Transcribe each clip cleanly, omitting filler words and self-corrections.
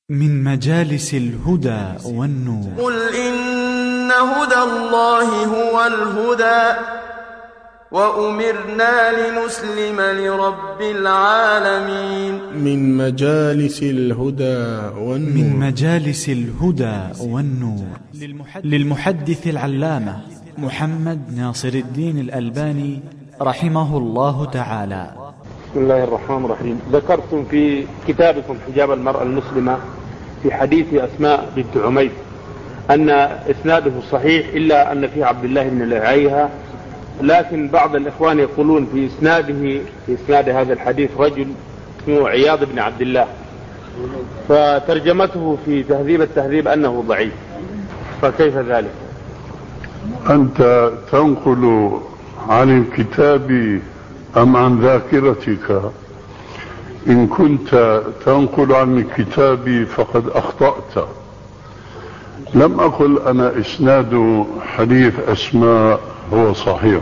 من مجالس الهدى والنور. قل إن هدى الله هو الهدى وأمرنا لنسلم لرب العالمين. من مجالس الهدى والنور. من مجالس الهدى والنور للمحدث العلامة محمد ناصر الدين الألباني رحمه الله تعالى. بسم الله الرحمن الرحيم. ذكرتم في كتابكم حجاب المرأة المسلمة في حديث أسماء بنت عميس أن إسناده صحيح إلا أن فيه عبد الله بن لهيعة، لكن بعض الإخوان يقولون في إسناد هذا الحديث رجل اسمه عياض بن عبد الله، فترجمته في تهذيب التهذيب أنه ضعيف، فكيف ذلك؟ أنت تنقل عن الكتاب أم عن ذاكرتك؟ إن كنت تنقل عن الكتاب فقد أخطأت. لم أقل أنا إسناد حديث أسماء هو صحيح،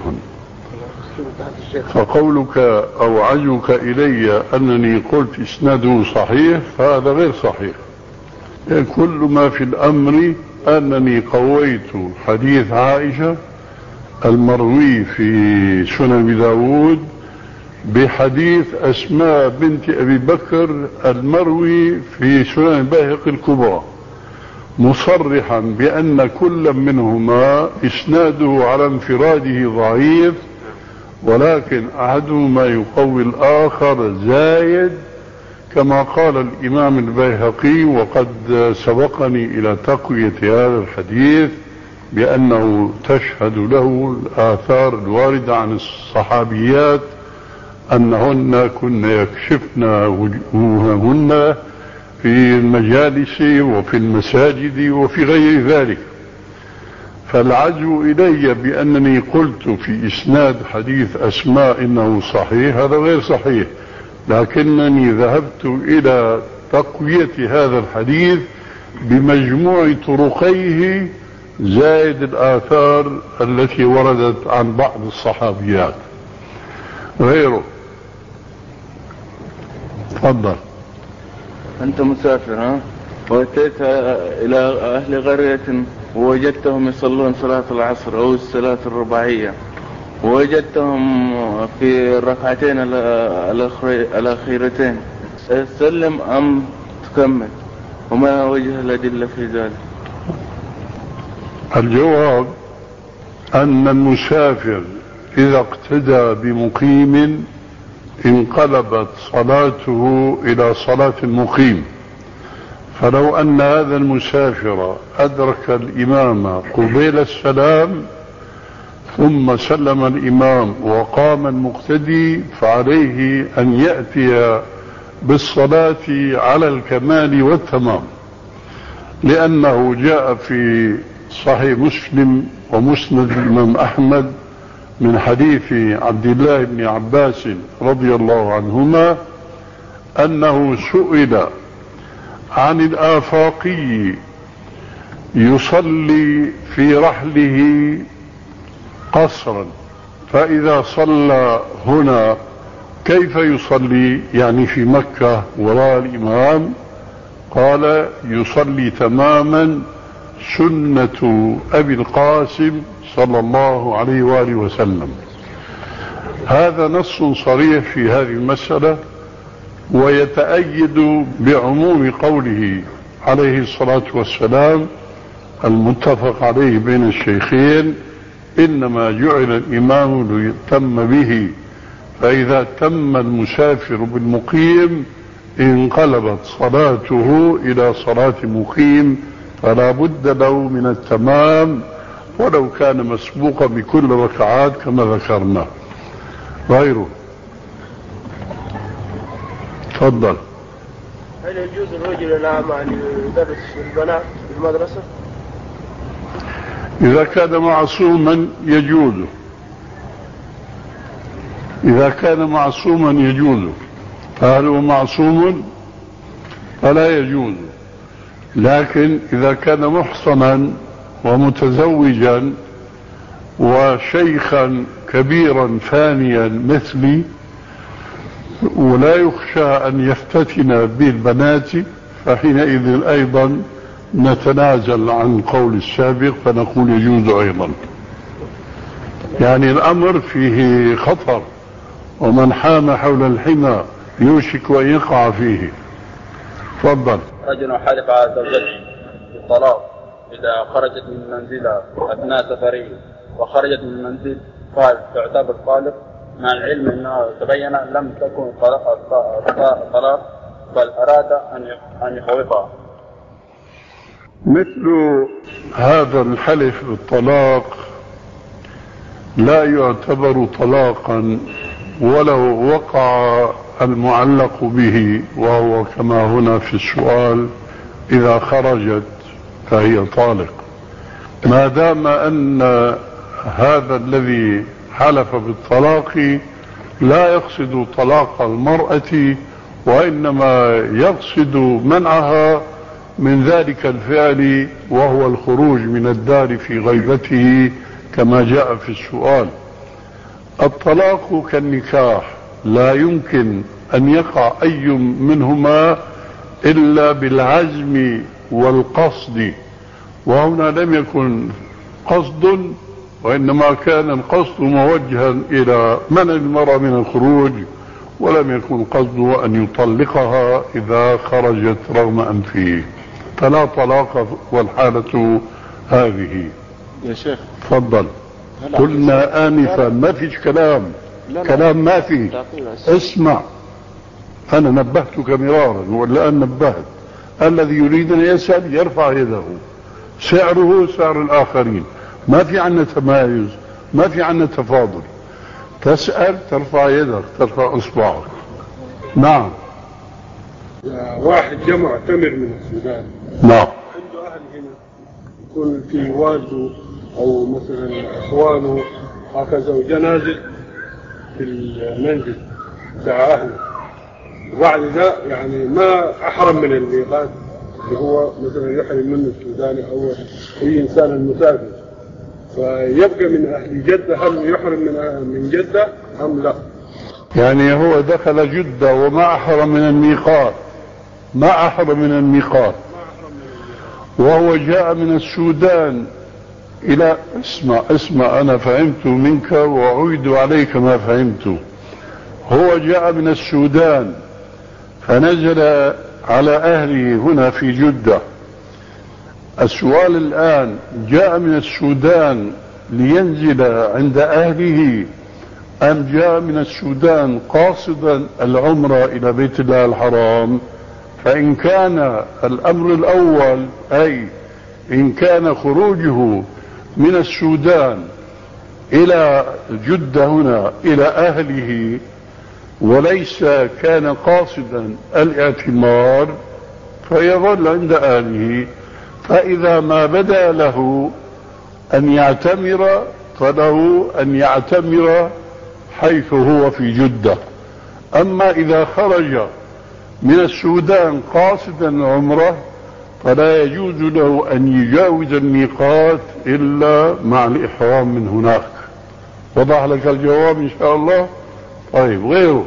فقولك أو عجوك إلي أنني قلت إسناده صحيح فهذا غير صحيح. كل ما في الأمر أنني قويت حديث عائشة المروي في سنن داود بحديث أسماء بنت أبي بكر المروي في سنن البيهقي الكبرى، مصرحا بأن كل منهما إسناده على انفراده ضعيف، ولكن أحدهما يقوي الآخر زايد، كما قال الإمام البيهقي، وقد سبقني إلى تقوية هذا الحديث بأنه تشهد له الآثار الواردة عن الصحابيات أنهن كن يكشفن وجوههن في المجالس وفي المساجد وفي غير ذلك. فالعزو إلي بأنني قلت في إسناد حديث أسماء إنه صحيح هذا غير صحيح، لكنني ذهبت إلى تقوية هذا الحديث بمجموع طرقيه زائد الآثار التي وردت عن بعض الصحابيات غيره. تفضل. أنت مسافر ها؟ وأتيت إلى أهل قرية ووجدتهم يصلون صلاة العصر أو الصلاة الرباعية، ووجدتهم في الركعتين الأخيرتين، سلم أم تكمل؟ وما وجه الأدلة في ذلك؟ الجواب أن المسافر إذا اقتدى بمقيم انقلبت صلاته إلى صلاة المقيم. فلو أن هذا المسافر أدرك الإمام قبيل السلام ثم سلم الإمام وقام المقتدي فعليه أن يأتي بالصلاة على الكمال والتمام، لأنه جاء في صحيح مسلم ومسند الإمام أحمد من حديث عبد الله بن عباس رضي الله عنهما أنه سئل عن الآفاقي يصلي في رحله قصرا، فإذا صلى هنا كيف يصلي؟ يعني في مكة وراء الإمام. قال يصلي تماما سنة أبي القاسم صلى الله عليه وآله وسلم. هذا نص صريح في هذه المسألة، ويتأيد بعموم قوله عليه الصلاة والسلام المتفق عليه بين الشيخين: إنما جعل الإمام ليتم به، فإذا تم المسافر بالمقيم انقلبت صلاته إلى صلاة مقيم، فلا بد له من التمام ولو كان مسبوقا بكل ركعات كما ذكرنا. غيره. تفضل. هل يجوز الرجل الأعمى أن يدرس البنات في المدرسة؟ إذا كان معصوما يجوز، إذا كان معصوما يجوز. فهل هو معصوم؟ فلا يجوز. لكن إذا كان محصنا ومتزوجا وشيخا كبيرا فانيا مثلي ولا يخشى أن يفتتن بالبنات، فحينئذ أيضا نتنازل عن قول السابق فنقول يجوز أيضا. يعني الأمر فيه خطر، ومن حام حول الحمى يوشك أن يقع فيه. تفضل. رجل حلف على زوجته بالطلاق إذا خرجت من منزلها أثناء سفره وخرجت من المنزل قال تعتبر طالق، مع العلم أنه تبين لم تكن طلاق بل أراد أن يخوفها. مثل هذا الحلف بالطلاق لا يعتبر طلاقا ولو وقع المعلق به، وهو كما هنا في السؤال إذا خرجت فهي طالق، ما دام أن هذا الذي حلف بالطلاق لا يقصد طلاق المرأة، وإنما يقصد منعها من ذلك الفعل، وهو الخروج من الدار في غيبته كما جاء في السؤال. الطلاق كالنكاح لا يمكن أن يقع أي منهما إلا بالعزم والقصد، وهنا لم يكن قصد، وإنما كان القصد موجها إلى منع المرأة من الخروج، ولم يكن قصده أن يطلقها إذا خرجت رغم أنفه، فلا طلاق والحالة هذه. يا شيخ تفضل. قلنا آنفا ما فيش كلام، كلام ما في. اسمع، أنا نبهتك مرارا والآن نبهت. الذي يريد أن يسأل يرفع يده، سعره سعر الآخرين، ما في عنا تمايز، ما في عنا تفاضل. تسأل ترفع يدك، ترفع إصبعك. نعم. واحد جمع تمر من السودان، نعم، عنده أهل هنا، يكون في والده أو مثلا إخوانه هكذا وجنازل في المنزل بتاع أهله، وبعد ذا يعني ما أحرم من الميقات اللي هو مثلا يحرم منه السوداني أو أي إنسان المسافر، فيبقى من أهل جدة، هل يحرم من جدة أم لا؟ يعني هو دخل جدة وما أحرم من الميقات، ما أحرم من الميقات، وهو جاء من السودان إلى اسمع أنا فهمت منك وأعيد عليك ما فهمته. هو جاء من السودان فنزل على أهله هنا في جدة. السؤال الآن، جاء من السودان لينزل عند أهله أم جاء من السودان قاصدا العمرة إلى بيت الله الحرام؟ فإن كان الأمر الأول، أي إن كان خروجه من السودان إلى جدة هنا إلى أهله وليس كان قاصدا الاعتمار فيظل عند أهله، فإذا ما بدا له أن يعتمر فله أن يعتمر حيث هو في جدة. أما إذا خرج من السودان قاصدا العمرة فلا يجوز له أن يجاوز الميقات إلا مع الإحرام من هناك. وضح لك الجواب إن شاء الله؟ طيب، غيره.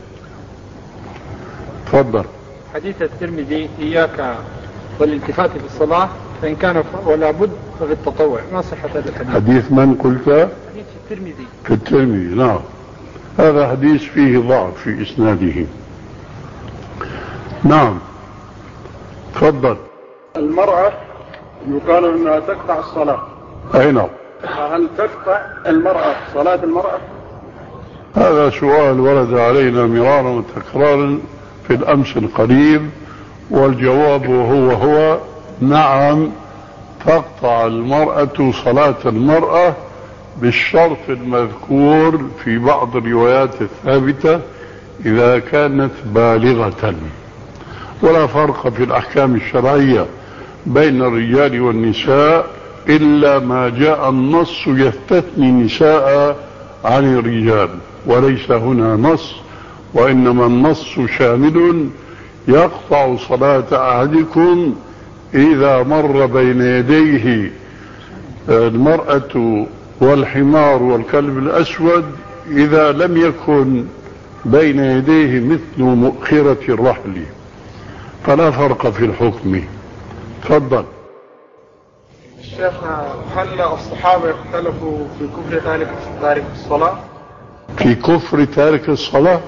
تفضل. حديث الترمذي إياك والالتفات في الصلاة فإن كان ولا بد ففي التطوع، ما صحة هذا الحديث؟ حديث من قلت؟ حديث الترمذي. في الترمذي، نعم. هذا حديث فيه ضعف في إسناده. نعم. تفضل. المرأة يقال أنها تقطع الصلاة. أي نعم. هل تقطع المرأة صلاة المرأة؟ هذا سؤال ورد علينا مرارا وتكرارا في الأمس القريب، والجواب هو نعم، تقطع المرأة صلاة المرأة بالشرط المذكور في بعض الروايات الثابتة إذا كانت بالغة. ولا فرق في الأحكام الشرعية بين الرجال والنساء إلا ما جاء النص يستثني النساء عن الرجال، وليس هنا نص، وإنما النص شامل يقطع صلاة أحدكم إذا مر بين يديه المرأة والحمار والكلب الأسود إذا لم يكن بين يديه مثل مؤخرة الرحل. فلا فرق في الحكم. تفضل. الشيخ، هل الصحابة اختلفوا في كفر تارك الصلاة؟ في كفر تارك الصلاة؟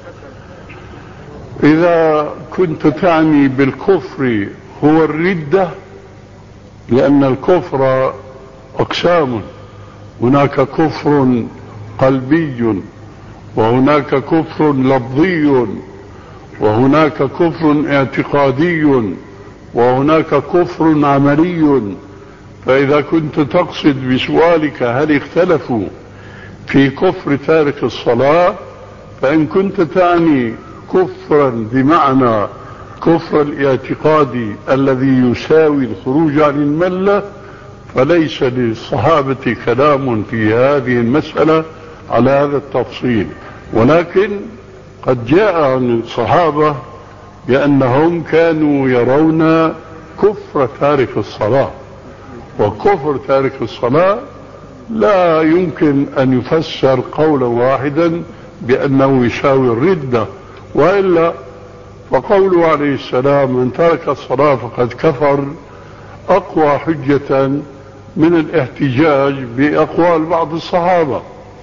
إذا كنت تعني بالكفر هو الردة، لأن الكفر أقسام، هناك كفر قلبي، وهناك كفر لفظي، وهناك كفر اعتقادي، وهناك كفر عملي. فإذا كنت تقصد بسؤالك هل اختلفوا في كفر تارك الصلاة، فإن كنت تعني كفرا بمعنى كفر الاعتقاد الذي يساوي الخروج عن الملة، فليس للصحابة كلام في هذه المسألة على هذا التفصيل. ولكن قد جاء عن الصحابة بأنهم كانوا يرون كفر تارك الصلاة، وكفر تارك الصلاة لا يمكن أن يفسر قولا واحدا بأنه يساوي الردة، وإلا فقوله عليه السلام من ترك الصلاة فقد كفر أقوى حجة من الاحتجاج بأقوال بعض الصحابة.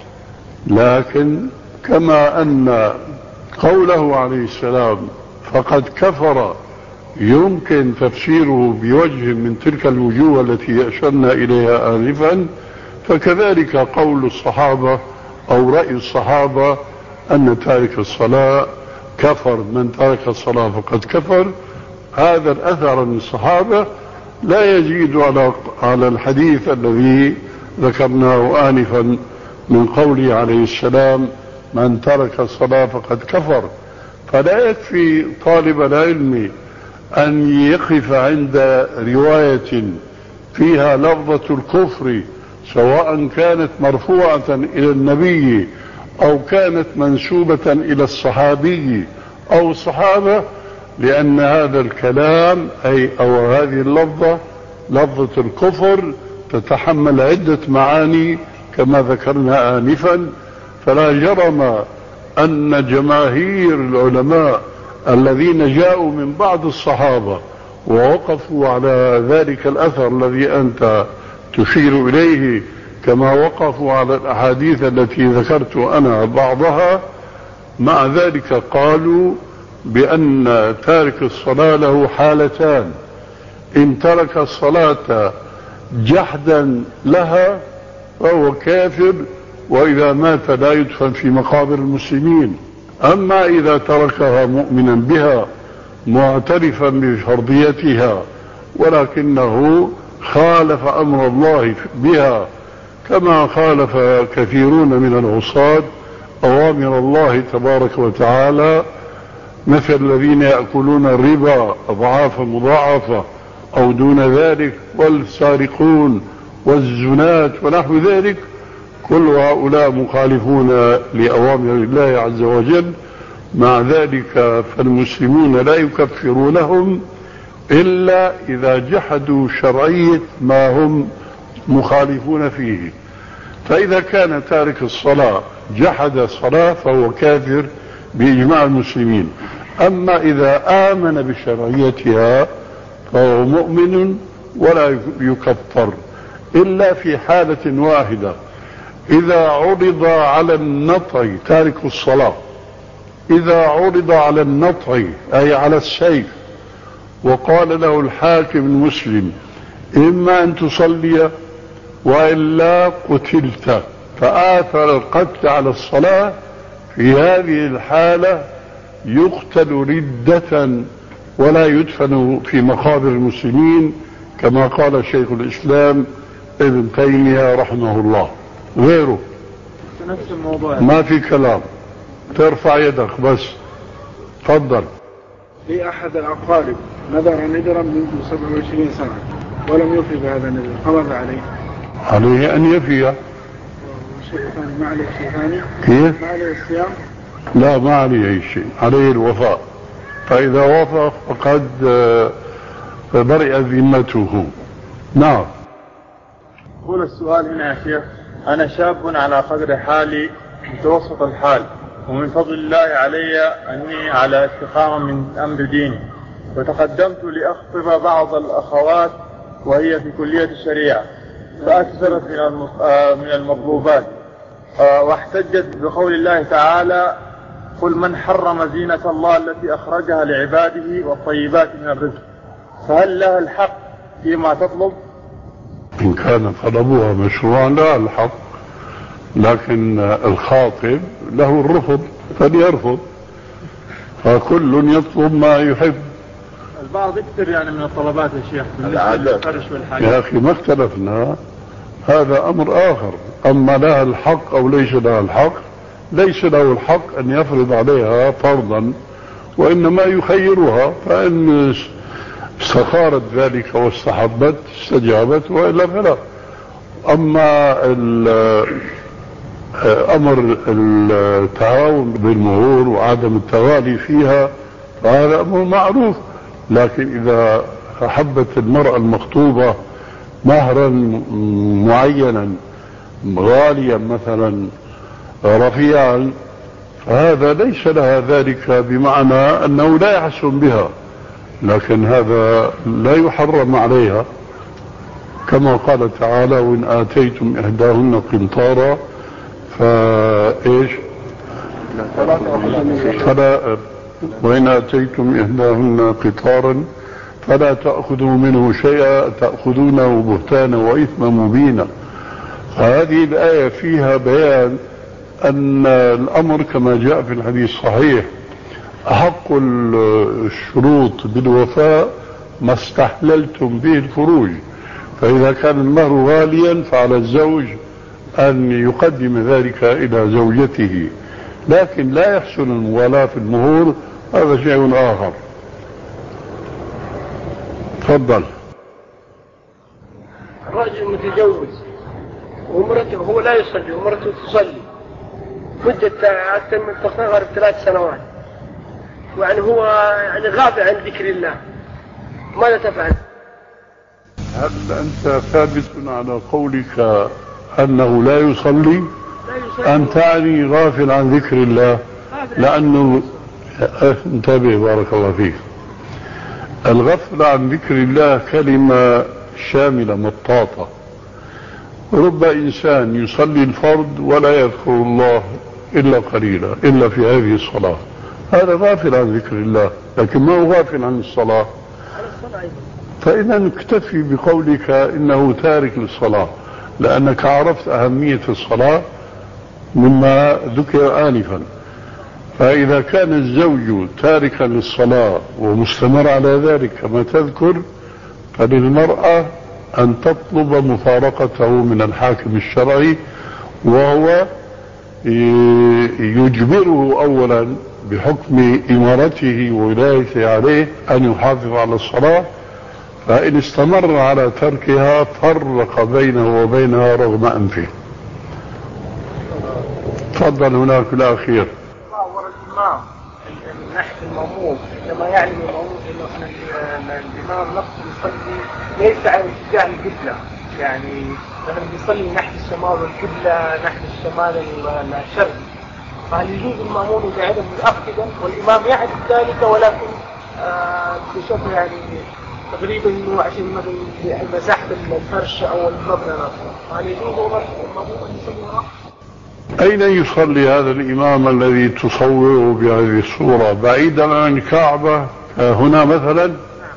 لكن كما أن قوله عليه السلام فقد كفر يمكن تفسيره بوجه من تلك الوجوه التي أشرنا إليها آنفا، فكذلك قول الصحابة أو رأي الصحابة أن تارك الصلاة كفر، من ترك الصلاة فقد كفر. هذا الأثر من الصحابة لا يزيد على الحديث الذي ذكرناه آنفا من قوله عليه السلام من ترك الصلاة فقد كفر. فلا يكفي طالب العلم أن يقف عند رواية فيها لفظة الكفر، سواء كانت مرفوعة إلى النبي أو كانت منسوبة إلى الصحابي أو الصحابة، لأن هذا الكلام أو هذه اللفظة لفظة الكفر تتحمل عدة معاني كما ذكرنا آنفا. فلا جرم أن جماهير العلماء الذين جاءوا من بعض الصحابة ووقفوا على ذلك الأثر الذي أنت تشير إليه، كما وقفوا على الأحاديث التي ذكرت أنا بعضها، مع ذلك قالوا بأن تارك الصلاة له حالتان: إن ترك الصلاة جحدا لها فهو كافر، وإذا مات لا يدفن في مقابر المسلمين. أما إذا تركها مؤمنا بها معترفا بفرضيتها ولكنه خالف أمر الله بها، كما خالف كثيرون من العصاة أوامر الله تبارك وتعالى، مثل الذين يأكلون الربا أضعافا مضاعفة أو دون ذلك، والسارقون والزنات ونحو ذلك، كل هؤلاء مخالفون لأوامر الله عز وجل. مع ذلك فالمسلمون لا يكفرونهم إلا إذا جحدوا شرعية ما هم مخالفون فيه. فإذا كان تارك الصلاة جحد الصلاة فهو كافر بإجماع المسلمين. أما إذا آمن بشرعيتها فهو مؤمن ولا يكفر إلا في حالة واحدة: إذا عرض على النطع تارك الصلاة، إذا عرض على النطع أي على السيف وقال له الحاكم المسلم إما أن تصلي وإلا قتلت، فآثر القتل على الصلاة، في هذه الحالة يقتل ردة ولا يدفن في مقابر المسلمين، كما قال شيخ الإسلام ابن تيمية رحمه الله. غيره نفس الموضوع، ما في كلام، ترفع يدك بس. تفضل. في أحد الأقارب نذر ندرا منذ 27 سنة ولم يفي بهذا النذر، فماذا عليه؟ عليه أن يفي. شيء ثاني ما عليه شيء ثاني؟ كيف؟ ما عليه الصيام؟ لا، ما عليه أي شيء، عليه الوفاء. فإذا وفى فقد برئ ذمته. نعم. يقول السؤال هنا يا شيخ: أنا شاب على قدر حالي متوسط الحال، ومن فضل الله علي أني على استقامة من أمر ديني، وتقدمت لأخطب بعض الأخوات وهي في كلية الشريعة، فأكثرت من المطلوبات، واحتجت بقول الله تعالى: قل من حرم زينة الله التي أخرجها لعباده والطيبات من الرزق. فهل لها الحق فيما تطلب؟ إن كان طلبها مشروعا لا الحق، لكن الخاطب له الرفض فليرفض، فكل يطلب ما يحب. البعض يكثر يعني من الطلبات يا شيخ يا أخي ما اختلفنا، هذا أمر آخر. أما لها الحق أو ليس لها الحق، ليس له الحق أن يفرض عليها فرضا، وإنما يخيرها، فإن استخارت ذلك واستحبت استجابت، وإلا فلا. أما أمر التعاون بالمهور وعدم التغالي فيها فهذا أمر معروف، لكن إذا أحبت المرأة المخطوبة مهرا معينا غاليا مثلا رفيعا، فهذا ليس لها ذلك بمعنى أنه لا يحسن بها، لكن هذا لا يحرم عليها، كما قال تعالى: وإن آتيتم إحداهن قنطارا فإيش وإن آتيتم إحداهن قنطارا فلا تأخذوا منه شيئا تأخذونه بهتانا وإثما مبينا. فهذه الآية فيها بيان أن الأمر كما جاء في الحديث الصحيح: أحق الشروط بالوفاء ما استحللتم به الفروج. فإذا كان المهر غاليا فعلى الزوج أن يقدم ذلك إلى زوجته، لكن لا يحسن الموالاة في المهور، هذا شيء آخر. تفضل. الرجل متجوز ومرته هو لا يصلي ومرته تصلي مدة تقريبا 3 سنوات، يعني هو يعني غافل عن ذكر الله، ماذا تفعل؟ هل أنت ثابت على قولك أنه لا يصلي؟ أن تعني غافل عن ذكر الله؟ لأنه انتبه بارك الله فيك، الغفل عن ذكر الله كلمة شاملة مطاطة. رب إنسان يصلي الفرض ولا يذكر الله إلا قليلا إلا في هذه الصلاة، هذا غافل عن ذكر الله، لكن ما هو غافل عن الصلاة. فإذا اكتفي بقولك إنه تارك للصلاة، لأنك عرفت أهمية الصلاة مما ذكر آنفا. فإذا كان الزوج تاركا للصلاة ومستمر على ذلك كما تذكر، فللمرأة أن تطلب مفارقته من الحاكم الشرعي، وهو يجبره أولا بحكم إمارته وولايته عليه أن يحافظ على الصلاة، فإن استمر على تركها فرق بينه وبينها رغم أنفه. تفضل هناك الأخير. الإمام من ناحية المأموم عندما يعلم المأموم أن الإمام نفسه يصلي ليس على اتجاه القبلة، يعني مثلا يصلي ناحية الشمال والقبلة ناحية الشمال الشرقي، فهل يجوز المأموم يقعد متأكدا والإمام يعرف ذلك ولكن بشكل يعني تقريبا انه عشان مثلا مساحة الفرش او المبنى نفسه، هل يجوز المأموم ان يصلي وراه؟ أين يصلي هذا الإمام الذي تصوره بهذه الصورة؟ بعيدا عن الكعبة هنا مثلا؟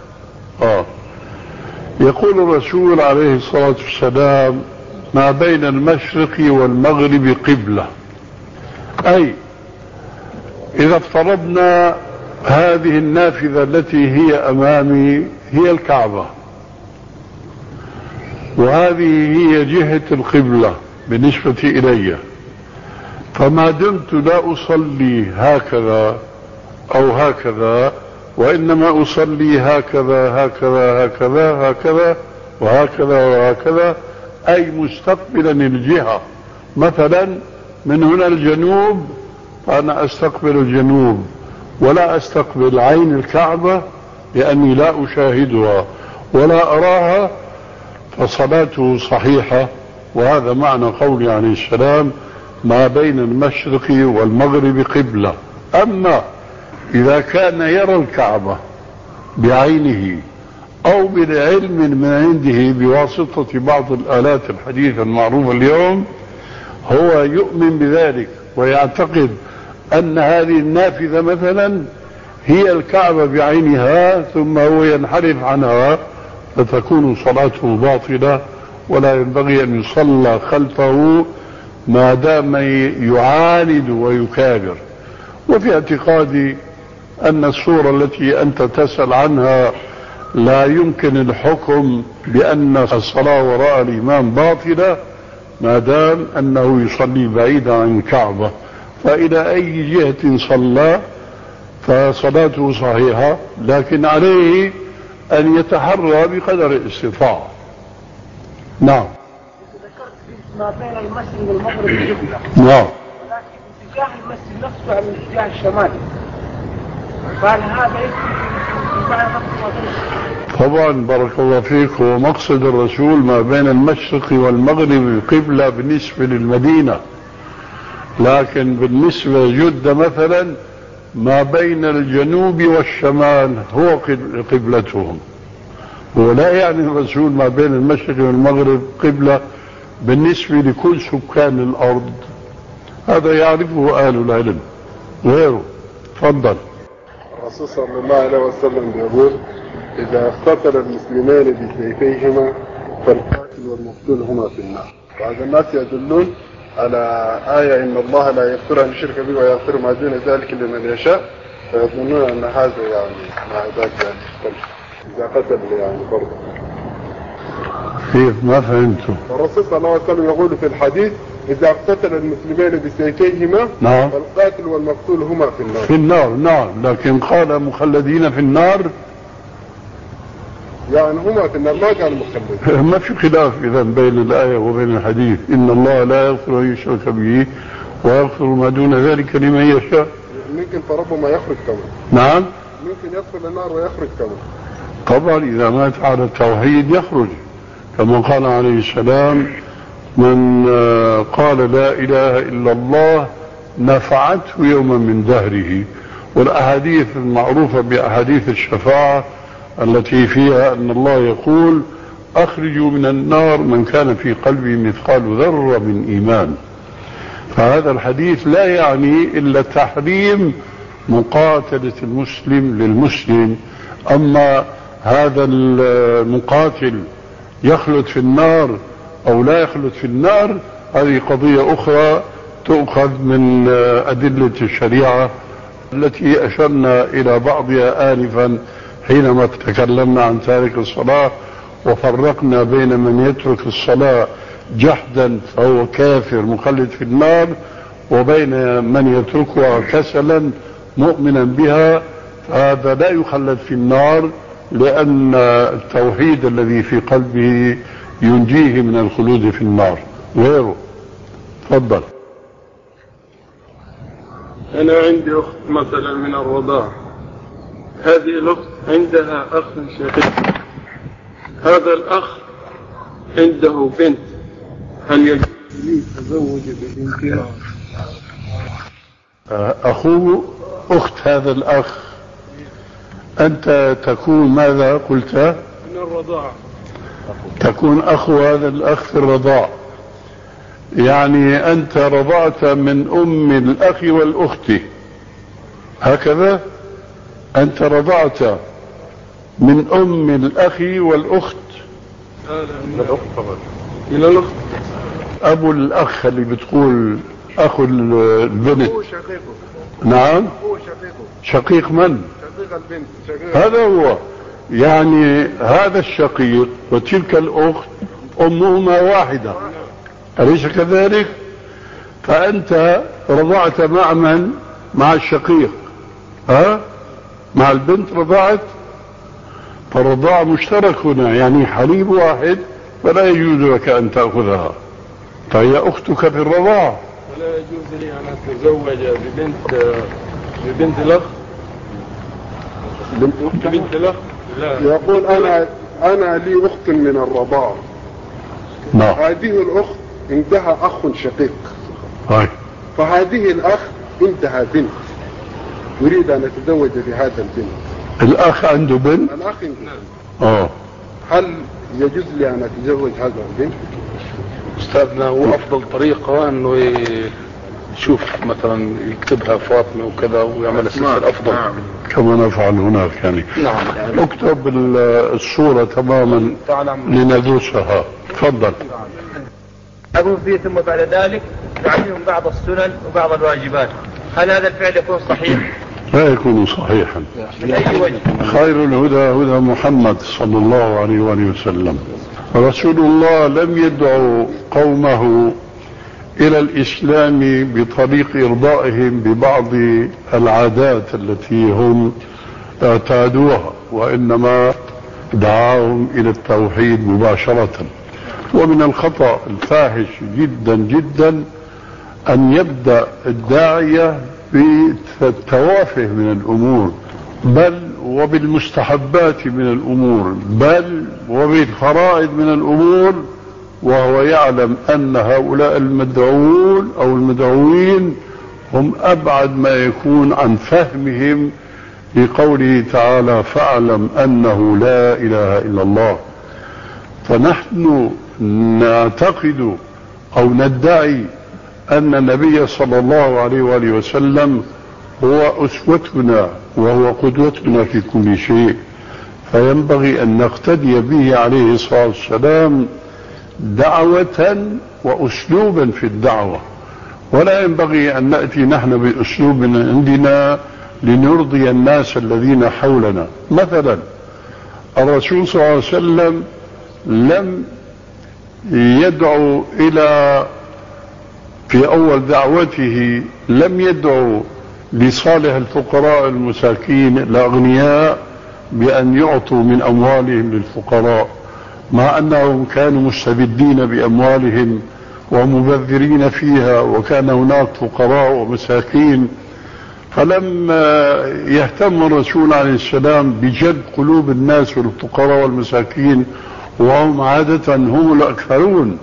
يقول الرسول عليه الصلاة والسلام: ما بين المشرق والمغرب قبلة. أي إذا افترضنا هذه النافذة التي هي أمامي هي الكعبة، وهذه هي جهة القبلة بالنسبة إلي، فما دمت لا أصلي هكذا أو هكذا، وإنما أصلي هكذا هكذا هكذا هكذا وهكذا وهكذا، أي مستقبلا الجهة، مثلا من هنا الجنوب فأنا أستقبل الجنوب ولا أستقبل عين الكعبة لأني لا أشاهدها ولا أراها، فصلاته صحيحة. وهذا معنى قوله عليه السلام: ما بين المشرق والمغرب قبلة. أما إذا كان يرى الكعبة بعينه أو بالعلم من عنده بواسطة بعض الآلات الحديثة المعروفة اليوم، هو يؤمن بذلك ويعتقد أن هذه النافذة مثلا هي الكعبة بعينها، ثم هو ينحرف عنها، فتكون صلاته باطلة ولا ينبغي أن يصلى خلفه ما دام يعاند ويكابر. وفي اعتقادي أن الصورة التي أنت تسأل عنها لا يمكن الحكم بأن الصلاة وراء الإمام باطلة ما دام أنه يصلي بعيدا عن الكعبة، فإلى أي جهة صلى فصلاته صحيحة، لكن عليه أن يتحرى بقدر الاستطاعة. نعم. ذكرت ما بين المسجد والمغرب قبلة. نعم. ولكن اتجاه المسجد نفسه على الاتجاه الشمالي. فهل هذا يكفي معنى نفسه؟ طبعا بارك الله فيك، ومقصد الرسول ما بين المشرق والمغرب قبلة بالنسبة للمدينة، لكن بالنسبة لجدة مثلا ما بين الجنوب والشمال هو قبلتهم، ولا يعني الرسول ما بين المشرق والمغرب قبلة بالنسبة لكل سكان الأرض، هذا يعرفه أهل العلم غيره. تفضل. الرسول صلى الله عليه وسلم يقول: إذا اقتتل المسلمان بسيفيهما فالقاتل والمقتول هما في النار. بعض الناس يدلون على آية إن الله لا يغفر أن يشرك به ويغفر ما دون ذلك لمن يشاء، فيظنون أن هذا يعني مع ذلك يعني إذا قتل يعني برضه. كيف؟ ما فهمته. الرسول صلى الله عليه وسلم يقول في الحديث: إذا اقتتل المسلمان بسيفيهما نعم فالقاتل والمقتول هما في النار. في النار، نعم، لكن قال مخلدين في النار، يعني هما في النار، ما قال مخلدين. ما في خلاف إذا بين الآية وبين الحديث. إن الله لا يغفر أن يشرك به ويغفر ما دون ذلك لمن يشاء. ممكن فربما يخرج كمان. نعم، ممكن يدخل النار ويخرج كمان. طبعا إذا مات على التوحيد يخرج، كما قال عليه السلام: من قال لا إله إلا الله نفعته يوما من دهره. والأحاديث المعروفة بأحاديث الشفاعة التي فيها أن الله يقول: أخرجوا من النار من كان في قلبه مثقال ذرة من إيمان. فهذا الحديث لا يعني إلا تحريم مقاتلة المسلم للمسلم. أما هذا المقاتل يخلد في النار أو لا يخلد في النار، هذه قضية أخرى تؤخذ من أدلة الشريعة التي أشرنا إلى بعضها آنفا حينما تكلمنا عن تارك الصلاة، وفرقنا بين من يترك الصلاة جحدا فهو كافر مخلد في النار، وبين من يتركها كسلا مؤمنا بها هذا لا يخلد في النار، لأن التوحيد الذي في قلبه ينجيه من الخلود في النار غيره. تفضل. أنا عندي أخت مثلا من الرضاعة، هذه الأخت عندها أخ شقيق، هذا الأخ عنده بنت، هل يجوز لي تزوج ببنتها؟ أخوه أخت هذا الأخ، أنت تكون ماذا قلت؟ من الرضاعة. تكون أخو هذا الأخ في الرضاع، يعني أنت رضعت من أم الأخ والأخت، هكذا؟ أنت رضعت من أم الأخ والأخت؟ من الأخت طبعا. من الأخت. أبو الأخ اللي بتقول أخو البنت. هو شقيقه. نعم. هو شقيقه. شقيق من؟ شقيق البنت. شقيق. هذا هو، يعني هذا الشقيق وتلك الأخت أمهما واحدة، أليس كذلك؟ فأنت رضعت مع من؟ مع الشقيق، ها؟ مع البنت رضعت، فالرضاع مشترك هنا، يعني حليب واحد، فلا يجوز لك أن تأخذها، فهي أختك في الرضاع. ولا يجوز لي أن أتزوج ببنت الأخ؟ بنت الأخ؟ لا. يقول أنا لي أخت من الرضاعة. نعم. هذه الأخت عندها أخ شقيق. هاي. فهذه الأخ عندها بنت، يريد أن يتزوج بهذا البنت، الأخ عنده بنت؟ الأخ نعم. هل يجوز لي أن أتزوج هذا البنت؟ أستاذنا هو أفضل طريقة أنه يشوف مثلا يكتبها فاطمة وكذا ويعمل السلسلة أفضل. كما نفعل هناك يعني. نعم. اكتب الصورة تماما لندرسها. تفضل. أقوم فيه ثم بعد ذلك نعلمهم بعض السنن وبعض الواجبات. هل هذا الفعل يكون صحيح؟ لا يكون صحيحا. من أي وجه؟ خير الهدى هدى محمد صلى الله عليه وآله وسلم. رسول الله لم يدعو قومه إلى الإسلام بطريق إرضائهم ببعض العادات التي هم اعتادوها، وإنما دعاهم إلى التوحيد مباشرة. ومن الخطأ الفاحش جدا جدا أن يبدأ الداعية بالتوافه من الأمور، بل وبالمستحبات من الأمور، بل وبالفرائض من الأمور، وهو يعلم أن هؤلاء المدعوون أو المدعوين هم أبعد ما يكون عن فهمهم لقوله تعالى: فاعلم أنه لا إله إلا الله. فنحن نعتقد أو ندعي أن النبي صلى الله عليه وآله وسلم هو أسوتنا وهو قدوتنا في كل شيء، فينبغي أن نقتدي به عليه الصلاة والسلام دعوة وأسلوبا في الدعوة، ولا ينبغي أن نأتي نحن بأسلوب من عندنا لنرضي الناس الذين حولنا. مثلا الرسول صلى الله عليه وسلم لم يدعو إلى في أول دعوته لم يدعو لصالح الفقراء المساكين الأغنياء بأن يعطوا من أموالهم للفقراء، مع أنهم كانوا مستبدين بأموالهم ومبذرين فيها، وكان هناك فقراء ومساكين. فلما يهتم الرسول عليه السلام بجلب قلوب الناس والفقراء والمساكين، وهم عادة هم الأكثرون،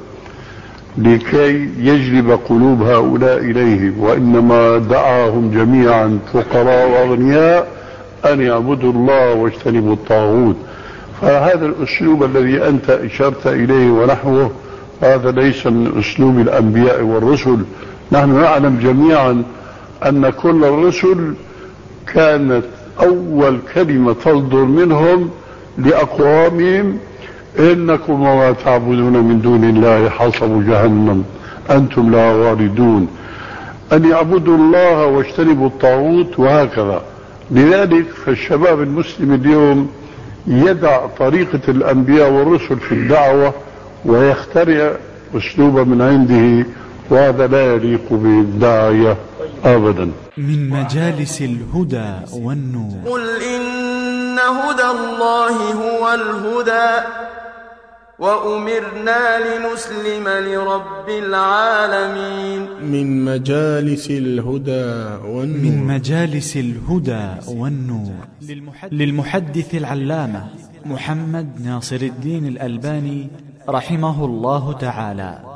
لكي يجلب قلوب هؤلاء إليه، وإنما دعاهم جميعا فقراء وأغنياء أن يعبدوا الله واجتنبوا الطاغوت. فهذا الأسلوب الذي أنت أشرت إليه ونحوه هذا ليس من أسلوب الأنبياء والرسل. نحن نعلم جميعا أن كل الرسل كانت أول كلمة تصدر منهم لأقوامهم: إنكم وما تعبدون من دون الله حصب جهنم أنتم لها واردون، أن يعبدوا الله واجتنبوا الطاغوت، وهكذا. لذلك فالشباب المسلم اليوم يدع طريقة الأنبياء والرسل في الدعوة ويخترع أسلوبا من عنده، وهذا لا يليق بالداعية أبدا. من مجالس الهدى والنور. قل إن هدى الله هو الهدى وأمرنا لنسلم لرب العالمين. من مجالس الهدى والنور. من مجالس الهدى والنور للمحدث العلامة محمد ناصر الدين الألباني رحمه الله تعالى.